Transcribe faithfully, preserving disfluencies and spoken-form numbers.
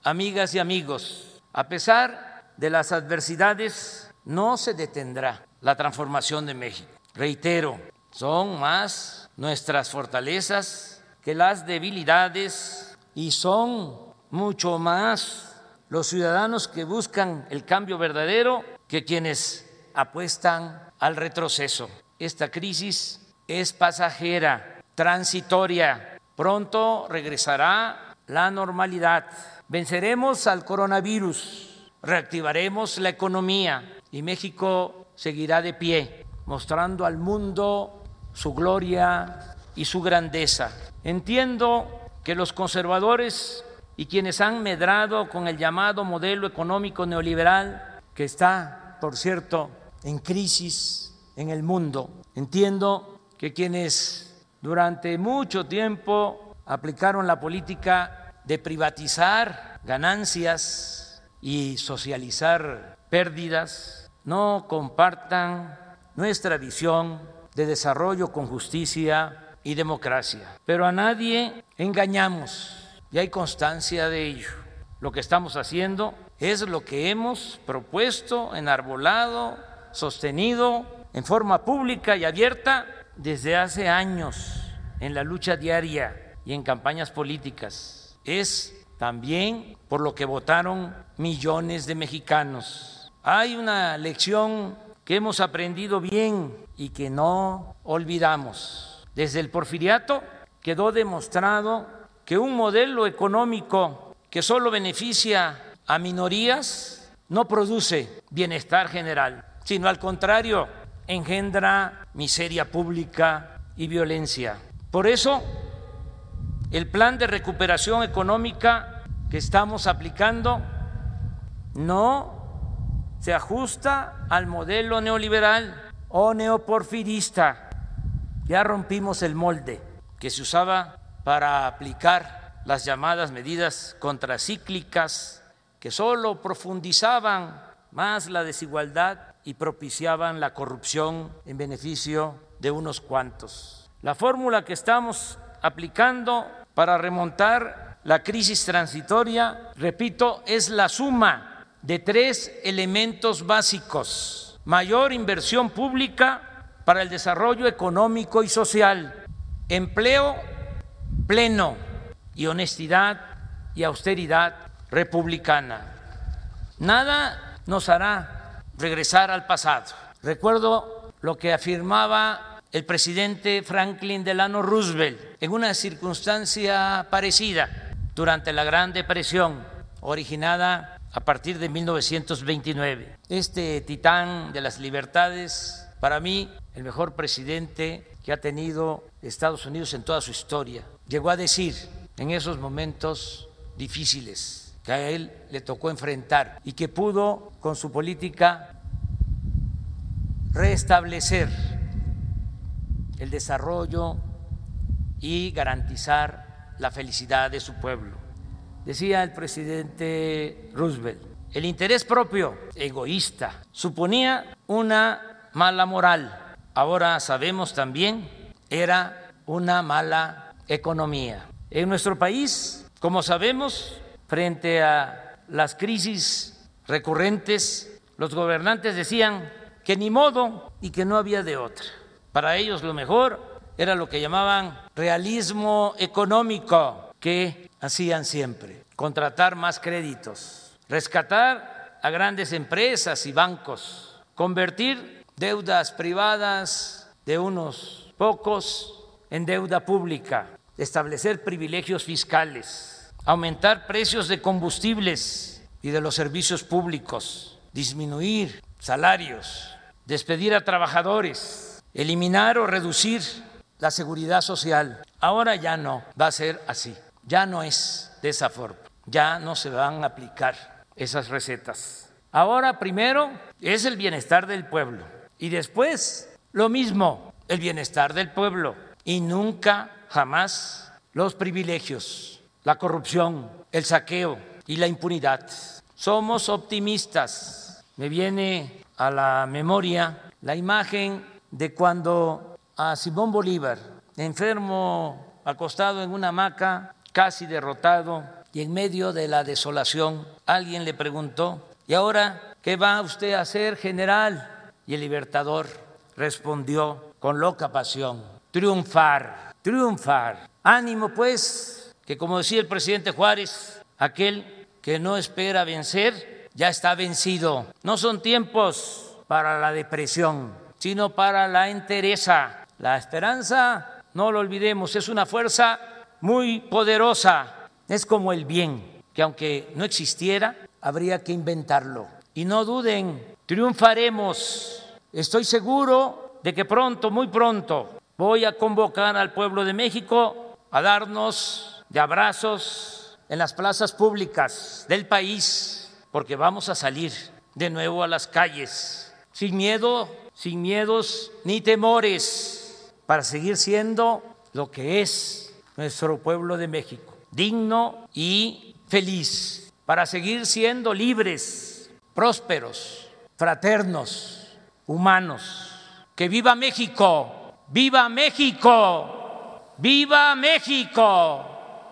amigas y amigos, a pesar de las adversidades, no se detendrá la transformación de México. Reitero, son más nuestras fortalezas que las debilidades y son mucho más los ciudadanos que buscan el cambio verdadero que quienes apuestan al retroceso. Esta crisis es pasajera, transitoria. Pronto regresará la normalidad. Venceremos al coronavirus, reactivaremos la economía y México seguirá de pie, mostrando al mundo su gloria y su grandeza. Entiendo que los conservadores y quienes han medrado con el llamado modelo económico neoliberal, que está, por cierto, en crisis en el mundo, entiendo que quienes durante mucho tiempo aplicaron la política de privatizar ganancias y socializar pérdidas, no compartan nuestra visión de desarrollo con justicia y democracia. Pero a nadie engañamos y hay constancia de ello. Lo que estamos haciendo es lo que hemos propuesto, enarbolado, sostenido en forma pública y abierta desde hace años en la lucha diaria y en campañas políticas. Es también por lo que votaron millones de mexicanos. Hay una lección que hemos aprendido bien y que no olvidamos. Desde el Porfiriato quedó demostrado que un modelo económico que solo beneficia a minorías no produce bienestar general, sino al contrario, engendra miseria pública y violencia. Por eso, el plan de recuperación económica que estamos aplicando no se ajusta al modelo neoliberal o neoporfirista. Ya rompimos el molde que se usaba para aplicar las llamadas medidas contracíclicas que solo profundizaban más la desigualdad y propiciaban la corrupción en beneficio de unos cuantos. La fórmula que estamos aplicando para remontar la crisis transitoria, repito, es la suma de tres elementos básicos: mayor inversión pública para el desarrollo económico y social, empleo pleno y honestidad y austeridad republicana. Nada nos hará regresar al pasado. Recuerdo lo que afirmaba el presidente Franklin Delano Roosevelt en una circunstancia parecida durante la Gran Depresión, originada a partir de mil novecientos veintinueve. Este titán de las libertades, para mí, el mejor presidente que ha tenido Estados Unidos en toda su historia, llegó a decir en esos momentos difíciles que a él le tocó enfrentar y que pudo, con su política, restablecer el desarrollo y garantizar la felicidad de su pueblo. Decía el presidente Roosevelt, el interés propio, egoísta, suponía una mala moral. Ahora sabemos también, era una mala economía. En nuestro país, como sabemos, frente a las crisis recurrentes, los gobernantes decían que ni modo y que no había de otra. Para ellos lo mejor era lo que llamaban realismo económico, que hacían siempre: contratar más créditos, rescatar a grandes empresas y bancos, convertir deudas privadas de unos pocos en deuda pública, establecer privilegios fiscales, aumentar precios de combustibles y de los servicios públicos, disminuir salarios, despedir a trabajadores, eliminar o reducir la seguridad social. Ahora ya no va a ser así, ya no es de esa forma, ya no se van a aplicar esas recetas. Ahora primero es el bienestar del pueblo y después lo mismo, el bienestar del pueblo, y nunca, jamás los privilegios, la corrupción, el saqueo y la impunidad. Somos optimistas. Me viene a la memoria la imagen de cuando a Simón Bolívar, enfermo, acostado en una hamaca, casi derrotado, y en medio de la desolación alguien le preguntó: ¿y ahora qué va usted a hacer, general? Y el Libertador respondió con loca pasión: triunfar, triunfar. Ánimo pues, que como decía el presidente Juárez, aquel que no espera vencer ya está vencido. No son tiempos para la depresión, sino para la entereza. La esperanza, no lo olvidemos, es una fuerza muy poderosa. Es como el bien, que aunque no existiera, habría que inventarlo. Y no duden, triunfaremos. Estoy seguro de que pronto, muy pronto, voy a convocar al pueblo de México a darnos de abrazos en las plazas públicas del país, porque vamos a salir de nuevo a las calles, sin miedo, sin miedos ni temores, para seguir siendo lo que es nuestro pueblo de México, digno y feliz, para seguir siendo libres, prósperos, fraternos, humanos. ¡Que viva México! ¡Viva México! ¡Viva México!